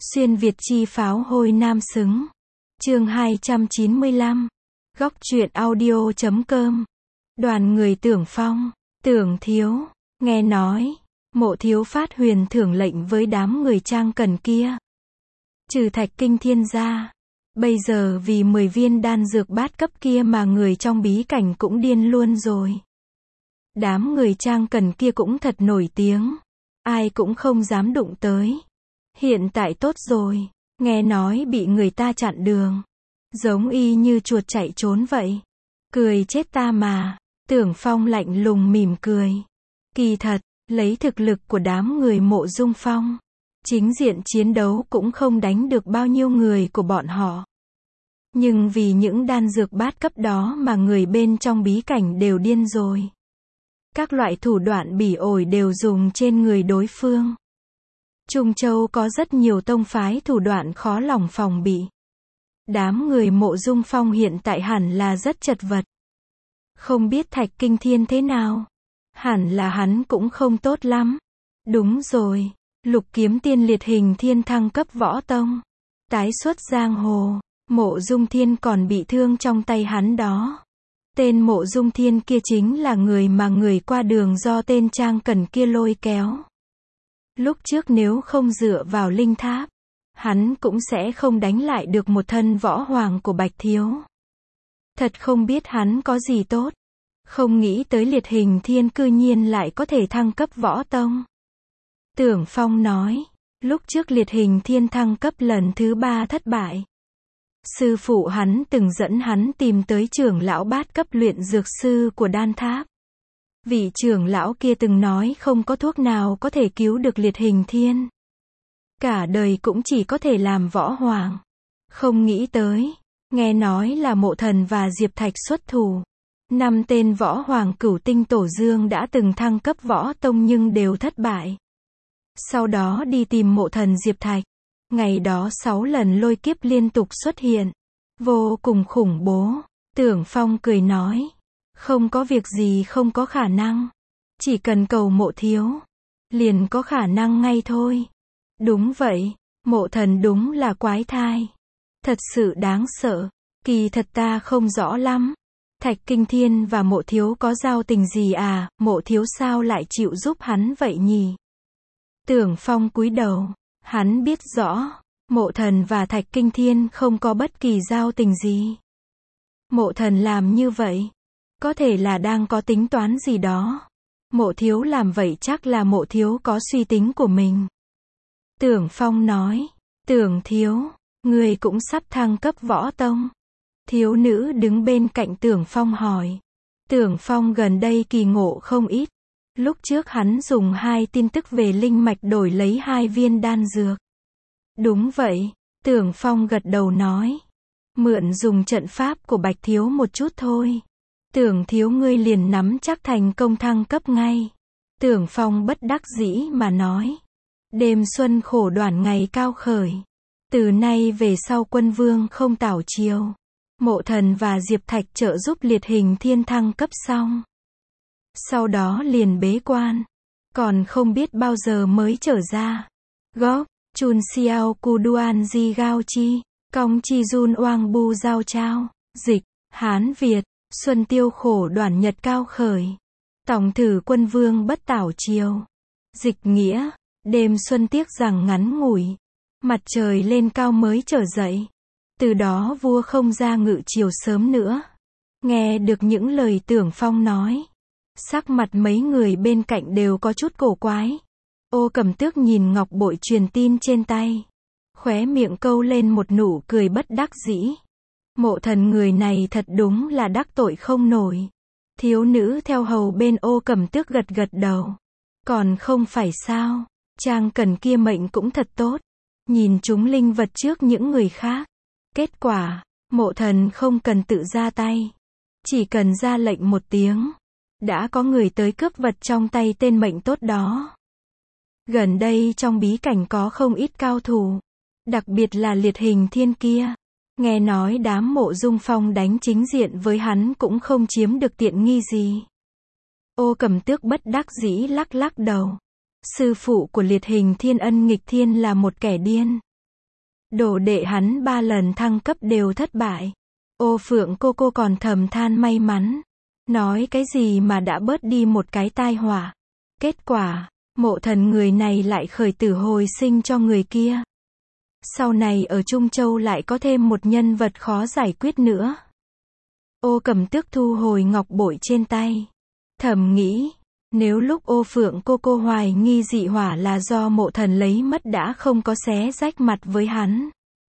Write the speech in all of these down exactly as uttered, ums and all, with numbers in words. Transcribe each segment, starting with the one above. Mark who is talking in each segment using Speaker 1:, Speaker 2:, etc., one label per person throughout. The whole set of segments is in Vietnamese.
Speaker 1: Xuyên Việt chi pháo hôi nam xứng. Chương hai trăm chín mươi lăm. Góc truyện audio chấm com. Đoàn người Tưởng Phong, Tưởng Thiếu, nghe nói, Mộ Thiếu phát huyền thưởng lệnh với đám người Trang Cần kia. Trừ Thạch Kinh Thiên ra, bây giờ vì mười viên đan dược bát cấp kia mà người trong bí cảnh cũng điên luôn rồi. Đám người Trang Cần kia cũng thật nổi tiếng, ai cũng không dám đụng tới. Hiện tại tốt rồi, nghe nói bị người ta chặn đường, giống y như chuột chạy trốn vậy. Cười chết ta mà. Tưởng Phong lạnh lùng mỉm cười. Kỳ thật, lấy thực lực của đám người Mộ Dung Phong, chính diện chiến đấu cũng không đánh được bao nhiêu người của bọn họ. Nhưng vì những đan dược bát cấp đó mà người bên trong bí cảnh đều điên rồi. Các loại thủ đoạn bỉ ổi đều dùng trên người đối phương. Trung Châu có rất nhiều tông phái thủ đoạn khó lòng phòng bị. Đám người Mộ Dung Phong hiện tại hẳn là rất chật vật. Không biết Thạch Kinh Thiên thế nào? Hẳn là hắn cũng không tốt lắm. Đúng rồi, Lục Kiếm Tiên liệt hình thiên thăng cấp võ tông, tái xuất giang hồ. Mộ Dung Thiên còn bị thương trong tay hắn đó. Tên Mộ Dung Thiên kia chính là người mà người qua đường do tên Trang Cần kia lôi kéo. Lúc trước nếu không dựa vào linh tháp, hắn cũng sẽ không đánh lại được một thân võ hoàng của Bạch Thiếu. Thật không biết hắn có gì tốt. Không nghĩ tới liệt hình thiên cư nhiên lại có thể thăng cấp võ tông. Tưởng Phong nói, lúc trước liệt hình thiên thăng cấp lần thứ ba thất bại. Sư phụ hắn từng dẫn hắn tìm tới trưởng lão bát cấp luyện dược sư của đan tháp. Vị trưởng lão kia từng nói không có thuốc nào có thể cứu được liệt hình thiên. Cả đời cũng chỉ có thể làm võ hoàng. Không nghĩ tới, nghe nói là Mộ Thần và Diệp Thạch xuất thủ. Năm tên võ hoàng cửu tinh tổ dương đã từng thăng cấp võ tông nhưng đều thất bại. Sau đó đi tìm Mộ Thần Diệp Thạch. Ngày đó sáu lần lôi kiếp liên tục xuất hiện. Vô cùng khủng bố. Tưởng Phong cười nói. Không có việc gì không có khả năng. Chỉ cần cầu Mộ Thiếu, liền có khả năng ngay thôi. Đúng vậy, Mộ Thần đúng là quái thai. Thật sự đáng sợ. Kỳ thật ta không rõ lắm. Thạch Kinh Thiên và Mộ Thiếu có giao tình gì à, Mộ Thiếu sao lại chịu giúp hắn vậy nhỉ? Tưởng Phong cúi đầu, hắn biết rõ, Mộ Thần và Thạch Kinh Thiên không có bất kỳ giao tình gì. Mộ Thần làm như vậy, có thể là đang có tính toán gì đó. Mộ Thiếu làm vậy chắc là Mộ Thiếu có suy tính của mình. Tưởng Phong nói, Tưởng Thiếu, người cũng sắp thăng cấp võ tông. Thiếu nữ đứng bên cạnh Tưởng Phong hỏi. Tưởng Phong gần đây kỳ ngộ không ít. Lúc trước hắn dùng hai tin tức về linh mạch đổi lấy hai viên đan dược. Đúng vậy, Tưởng Phong gật đầu nói. Mượn dùng trận pháp của Bạch Thiếu một chút thôi. Tưởng Thiếu ngươi liền nắm chắc thành công thăng cấp ngay. Tưởng Phong bất đắc dĩ mà nói. Đêm xuân khổ đoản ngày cao khởi. Từ nay về sau quân vương không tảo chiều. Mộ Thần và Diệp Thạch trợ giúp liệt hình thiên thăng cấp xong. Sau đó liền bế quan. Còn không biết bao giờ mới trở ra. Góp, chun xiao cu duan di gao chi, cong chi jun oang bu giao trao, dịch, Hán Việt, xuân tiêu khổ đoản nhật cao khởi. Tổng thử quân vương bất tảo chiều. Dịch nghĩa, đêm xuân tiếc rằng ngắn ngủi. Mặt trời lên cao mới trở dậy. Từ đó vua không ra ngự chiều sớm nữa. Nghe được những lời Tưởng Phong nói, sắc mặt mấy người bên cạnh đều có chút cổ quái. Ô Cẩm Tước nhìn ngọc bội truyền tin trên tay, khóe miệng câu lên một nụ cười bất đắc dĩ. Mộ Thần người này thật đúng là đắc tội không nổi. Thiếu nữ theo hầu bên Ô Cẩm Tước gật gật đầu. Còn không phải sao, Trang Cần kia mệnh cũng thật tốt. Nhìn chúng linh vật trước những người khác. Kết quả, Mộ Thần không cần tự ra tay. Chỉ cần ra lệnh một tiếng. Đã có người tới cướp vật trong tay tên mệnh tốt đó. Gần đây trong bí cảnh có không ít cao thủ. Đặc biệt là liệt hình thiên kia. Nghe nói đám Mộ Dung Phong đánh chính diện với hắn cũng không chiếm được tiện nghi gì. Ô Cẩm Tước bất đắc dĩ lắc lắc đầu. Sư phụ của liệt hình thiên Ân Nghịch Thiên là một kẻ điên. Đồ đệ hắn ba lần thăng cấp đều thất bại. Ô Phượng cô cô còn thầm than may mắn. Nói cái gì mà đã bớt đi một cái tai họa. Kết quả, Mộ Thần người này lại khởi tử hồi sinh cho người kia. Sau này ở Trung Châu lại có thêm một nhân vật khó giải quyết nữa. Ô Cẩm Tước thu hồi ngọc bội trên tay. Thầm nghĩ, nếu lúc Ô Phượng cô cô hoài nghi dị hỏa là do Mộ Thần lấy mất đã không có xé rách mặt với hắn.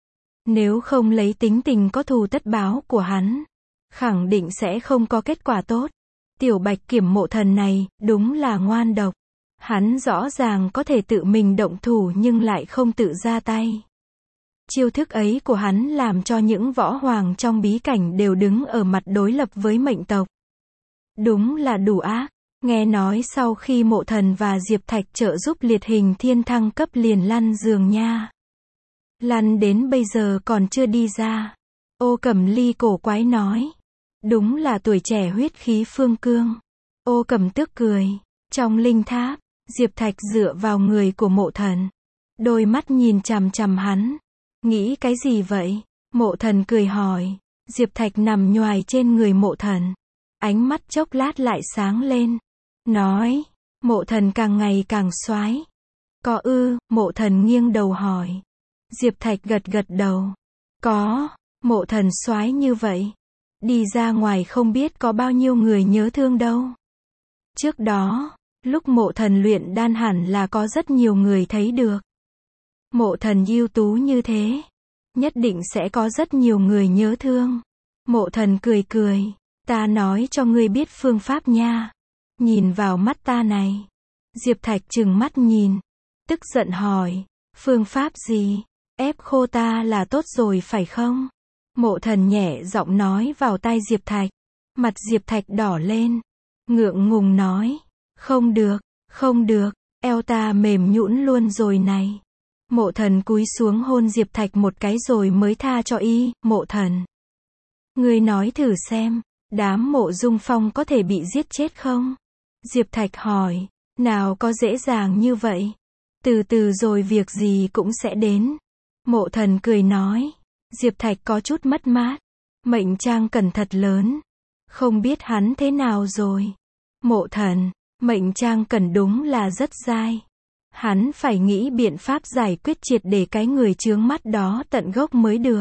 Speaker 1: Nếu không lấy tính tình có thù tất báo của hắn, khẳng định sẽ không có kết quả tốt. Tiểu Bạch Kiểm Mộ Thần này, đúng là ngoan độc. Hắn rõ ràng có thể tự mình động thủ nhưng lại không tự ra tay. Chiêu thức ấy của hắn làm cho những võ hoàng trong bí cảnh đều đứng ở mặt đối lập với mệnh tộc. Đúng là đủ ác. Nghe nói sau khi Mộ Thần và Diệp Thạch trợ giúp Liệt Hình Thiên thăng cấp liền lăn giường nha. Lăn đến bây giờ còn chưa đi ra. Ô Cẩm Ly cổ quái nói. Đúng là tuổi trẻ huyết khí phương cương. Ô Cẩm Tước cười. Trong linh tháp, Diệp Thạch dựa vào người của Mộ Thần. Đôi mắt nhìn chằm chằm hắn. Nghĩ cái gì vậy? Mộ Thần cười hỏi. Diệp Thạch nằm nhoài trên người Mộ Thần. Ánh mắt chốc lát lại sáng lên. Nói. Mộ Thần càng ngày càng xoái. Có ư? Mộ Thần nghiêng đầu hỏi. Diệp Thạch gật gật đầu. Có. Mộ Thần xoái như vậy. Đi ra ngoài không biết có bao nhiêu người nhớ thương đâu. Trước đó, lúc Mộ Thần luyện đan hẳn là có rất nhiều người thấy được. Mộ Thần ưu tú như thế, nhất định sẽ có rất nhiều người nhớ thương. Mộ Thần cười cười, ta nói cho ngươi biết phương pháp nha. Nhìn vào mắt ta này. Diệp Thạch trừng mắt nhìn, tức giận hỏi, phương pháp gì? Ép khô ta là tốt rồi phải không? Mộ Thần nhẹ giọng nói vào tai Diệp Thạch. Mặt Diệp Thạch đỏ lên, ngượng ngùng nói, không được, không được, eo ta mềm nhũn luôn rồi này. Mộ Thần cúi xuống hôn Diệp Thạch một cái rồi mới tha cho y. Mộ Thần, ngươi nói thử xem, đám Mộ Dung Phong có thể bị giết chết không? Diệp Thạch hỏi, nào có dễ dàng như vậy. Từ từ rồi việc gì cũng sẽ đến. Mộ Thần cười nói. Diệp Thạch có chút mất mát. Mệnh Trang Cẩn thật lớn. Không biết hắn thế nào rồi. Mộ Thần, Mệnh Trang Cẩn đúng là rất dai. Hắn phải nghĩ biện pháp giải quyết triệt để cái người chướng mắt đó tận gốc mới được.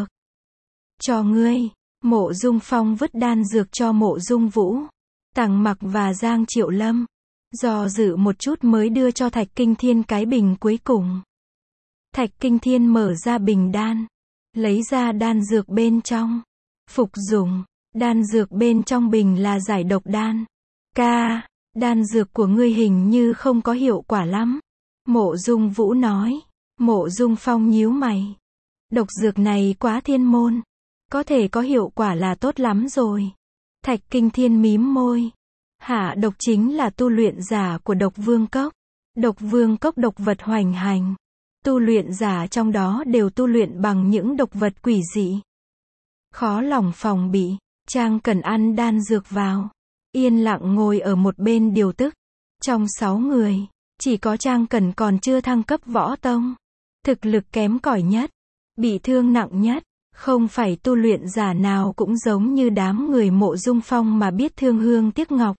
Speaker 1: Cho ngươi. Mộ Dung Phong vứt đan dược cho Mộ Dung Vũ, Tằng Mặc và Giang Triệu Lâm. Do dự một chút mới đưa cho Thạch Kinh Thiên cái bình cuối cùng. Thạch Kinh Thiên mở ra bình đan, lấy ra đan dược bên trong. Phục dụng. Đan dược bên trong bình là giải độc đan. Ca, đan dược của ngươi hình như không có hiệu quả lắm. Mộ Dung Vũ nói. Mộ Dung Phong nhíu mày. Độc dược này quá thiên môn. Có thể có hiệu quả là tốt lắm rồi. Thạch Kinh Thiên mím môi. Hạ độc chính là tu luyện giả của Độc Vương Cốc. Độc Vương Cốc độc vật hoành hành. Tu luyện giả trong đó đều tu luyện bằng những độc vật quỷ dị. Khó lòng phòng bị. Trang Cần ăn đan dược vào. Yên lặng ngồi ở một bên điều tức. Trong sáu người, chỉ có Trang Cần còn chưa thăng cấp võ tông. Thực lực kém cỏi nhất. Bị thương nặng nhất. Không phải tu luyện giả nào cũng giống như đám người Mộ Dung Phong mà biết thương hương tiếc ngọc.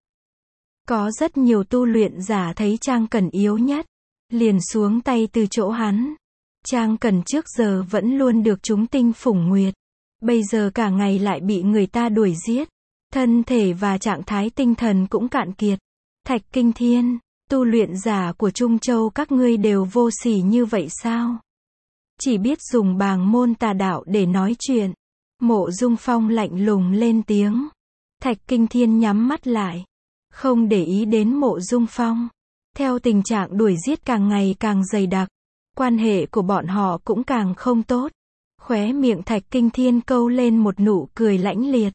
Speaker 1: Có rất nhiều tu luyện giả thấy Trang Cần yếu nhất, liền xuống tay từ chỗ hắn. Trang Cần trước giờ vẫn luôn được chúng tinh phủng nguyệt. Bây giờ cả ngày lại bị người ta đuổi giết. Thân thể và trạng thái tinh thần cũng cạn kiệt. Thạch Kinh Thiên, tu luyện giả của Trung Châu các ngươi đều vô sỉ như vậy sao? Chỉ biết dùng bàng môn tà đạo để nói chuyện. Mộ Dung Phong lạnh lùng lên tiếng. Thạch Kinh Thiên nhắm mắt lại, không để ý đến Mộ Dung Phong. Theo tình trạng đuổi giết càng ngày càng dày đặc, quan hệ của bọn họ cũng càng không tốt. Khóe miệng Thạch Kinh Thiên câu lên một nụ cười lãnh liệt.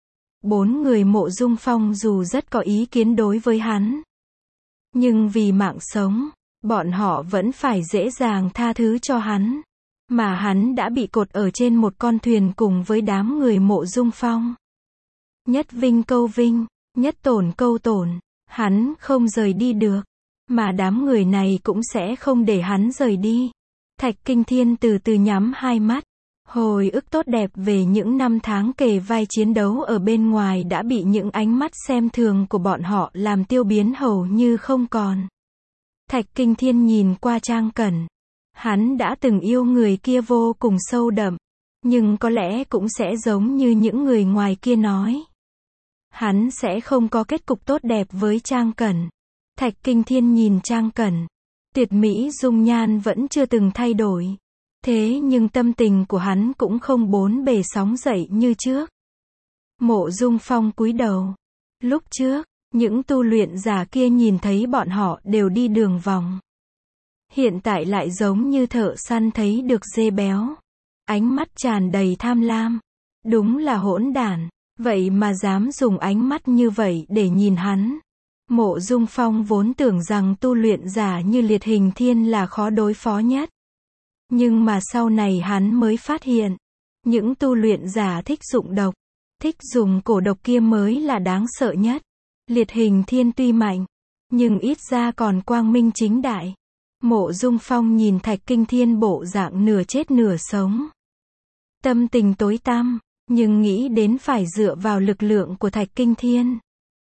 Speaker 1: Bốn người Mộ Dung Phong dù rất có ý kiến đối với hắn, nhưng vì mạng sống, bọn họ vẫn phải dễ dàng tha thứ cho hắn. Mà hắn đã bị cột ở trên một con thuyền cùng với đám người Mộ Dung Phong. Nhất vinh câu vinh, nhất tổn câu tổn. Hắn không rời đi được, mà đám người này cũng sẽ không để hắn rời đi. Thạch Kinh Thiên từ từ nhắm hai mắt. Hồi ức tốt đẹp về những năm tháng kề vai chiến đấu ở bên ngoài đã bị những ánh mắt xem thường của bọn họ làm tiêu biến hầu như không còn. Thạch Kinh Thiên nhìn qua Trang Cẩn. Hắn đã từng yêu người kia vô cùng sâu đậm. Nhưng có lẽ cũng sẽ giống như những người ngoài kia nói. Hắn sẽ không có kết cục tốt đẹp với Trang Cẩn. Thạch Kinh Thiên nhìn Trang Cẩn. Tuyệt mỹ dung nhan vẫn chưa từng thay đổi. Thế nhưng tâm tình của hắn cũng không bốn bề sóng dậy như trước. Mộ Dung Phong cúi đầu. Lúc trước, những tu luyện giả kia nhìn thấy bọn họ đều đi đường vòng. Hiện tại lại giống như thợ săn thấy được dê béo. Ánh mắt tràn đầy tham lam. Đúng là hỗn đản. Vậy mà dám dùng ánh mắt như vậy để nhìn hắn. Mộ Dung Phong vốn tưởng rằng tu luyện giả như Liệt Hình Thiên là khó đối phó nhất. Nhưng mà sau này hắn mới phát hiện. Những tu luyện giả thích dụng độc. Thích dùng cổ độc kia mới là đáng sợ nhất. Liệt Hình Thiên tuy mạnh. Nhưng ít ra còn quang minh chính đại. Mộ Dung Phong nhìn Thạch Kinh Thiên bộ dạng nửa chết nửa sống. Tâm tình tối tăm. Nhưng nghĩ đến phải dựa vào lực lượng của Thạch Kinh Thiên.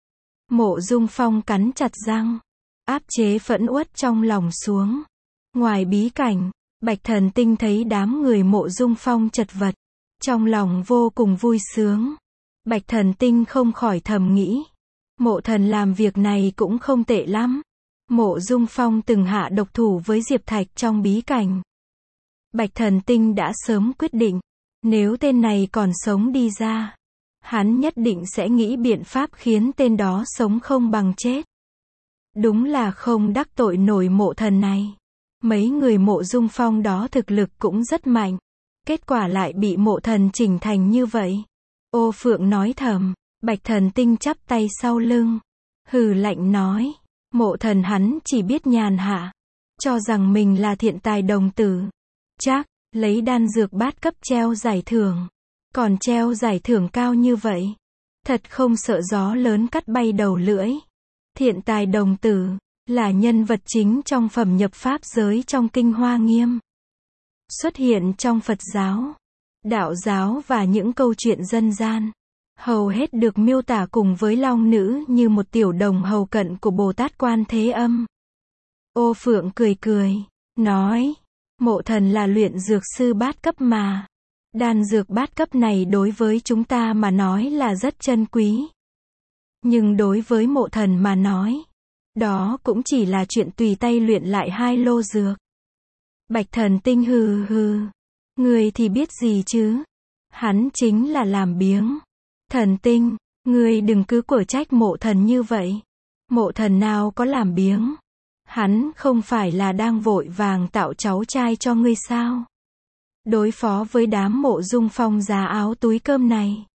Speaker 1: Mộ Dung Phong cắn chặt răng. Áp chế phẫn uất trong lòng xuống. Ngoài bí cảnh, Bạch Thần Tinh thấy đám người Mộ Dung Phong chật vật. Trong lòng vô cùng vui sướng. Bạch Thần Tinh không khỏi thầm nghĩ. Mộ thần làm việc này cũng không tệ lắm. Mộ Dung Phong từng hạ độc thủ với Diệp Thạch trong bí cảnh. Bạch Thần Tinh đã sớm quyết định. Nếu tên này còn sống đi ra, hắn nhất định sẽ nghĩ biện pháp khiến tên đó sống không bằng chết. Đúng là không đắc tội nổi mộ thần này. Mấy người Mộ Dung Phong đó thực lực cũng rất mạnh. Kết quả lại bị mộ thần chỉnh thành như vậy. Ô Phượng nói thầm. Bạch Thần Tinh chắp tay sau lưng. Hừ lạnh nói. Mộ thần hắn chỉ biết nhàn hạ. Cho rằng mình là thiện tài đồng tử. Chắc, lấy đan dược bát cấp treo giải thưởng. Còn treo giải thưởng cao như vậy. Thật không sợ gió lớn cắt bay đầu lưỡi. Thiện tài đồng tử, là nhân vật chính trong phẩm nhập pháp giới trong Kinh Hoa Nghiêm. Xuất hiện trong Phật giáo, đạo giáo và những câu chuyện dân gian. Hầu hết được miêu tả cùng với long nữ như một tiểu đồng hầu cận của Bồ Tát Quan Thế Âm. Ô Phượng cười cười, nói, mộ thần là luyện dược sư bát cấp mà. Đan dược bát cấp này đối với chúng ta mà nói là rất chân quý. Nhưng đối với mộ thần mà nói, đó cũng chỉ là chuyện tùy tay luyện lại hai lô dược. Bạch Thần Tinh hừ hừ. Người thì biết gì chứ? Hắn chính là làm biếng. Thần Tinh, người đừng cứ của trách mộ thần như vậy. Mộ thần nào có làm biếng. Hắn không phải là đang vội vàng tạo cháu trai cho ngươi sao? Đối phó với đám Mộ Dung Phong giá áo túi cơm này.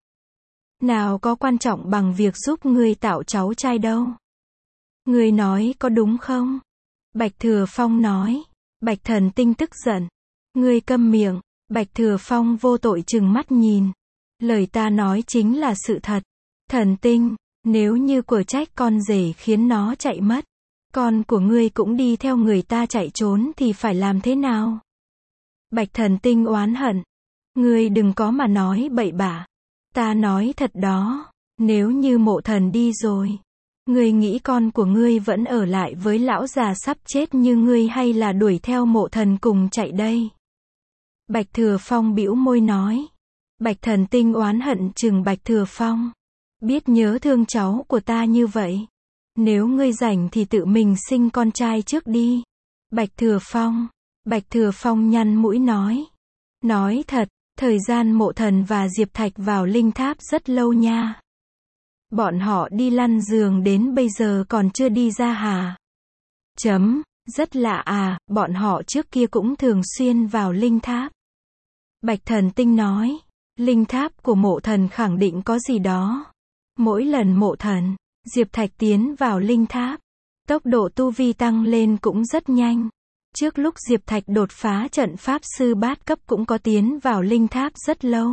Speaker 1: Nào có quan trọng bằng việc giúp ngươi tạo cháu trai đâu. Ngươi nói có đúng không? Bạch Thừa Phong nói. Bạch Thần Tinh tức giận. Ngươi câm miệng. Bạch Thừa Phong vô tội trừng mắt nhìn. Lời ta nói chính là sự thật. Thần Tinh, nếu như của trách con rể khiến nó chạy mất, con của ngươi cũng đi theo người ta chạy trốn thì phải làm thế nào? Bạch Thần Tinh oán hận. Ngươi đừng có mà nói bậy bạ. Ta nói thật đó, nếu như mộ thần đi rồi, ngươi nghĩ con của ngươi vẫn ở lại với lão già sắp chết như ngươi hay là đuổi theo mộ thần cùng chạy đây? Bạch Thừa Phong bĩu môi nói. Bạch Thần Tinh oán hận chừng Bạch Thừa Phong. Biết nhớ thương cháu của ta như vậy. Nếu ngươi rảnh thì tự mình sinh con trai trước đi. Bạch Thừa Phong. Bạch Thừa Phong nhăn mũi nói. Nói thật, thời gian mộ thần và Diệp Thạch vào linh tháp rất lâu nha. Bọn họ đi lăn giường đến bây giờ còn chưa đi ra hả? Chấm, rất lạ à, bọn họ trước kia cũng thường xuyên vào linh tháp. Bạch Thần Tinh nói. Linh tháp của mộ thần khẳng định có gì đó. Mỗi lần mộ thần, Diệp Thạch tiến vào linh tháp, tốc độ tu vi tăng lên cũng rất nhanh. Trước lúc Diệp Thạch đột phá trận pháp sư bát cấp cũng có tiến vào linh tháp rất lâu.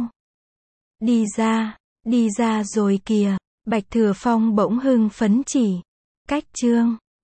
Speaker 1: Đi ra, đi ra rồi kìa. Bạch Thừa Phong bỗng hưng phấn chỉ. Cách chương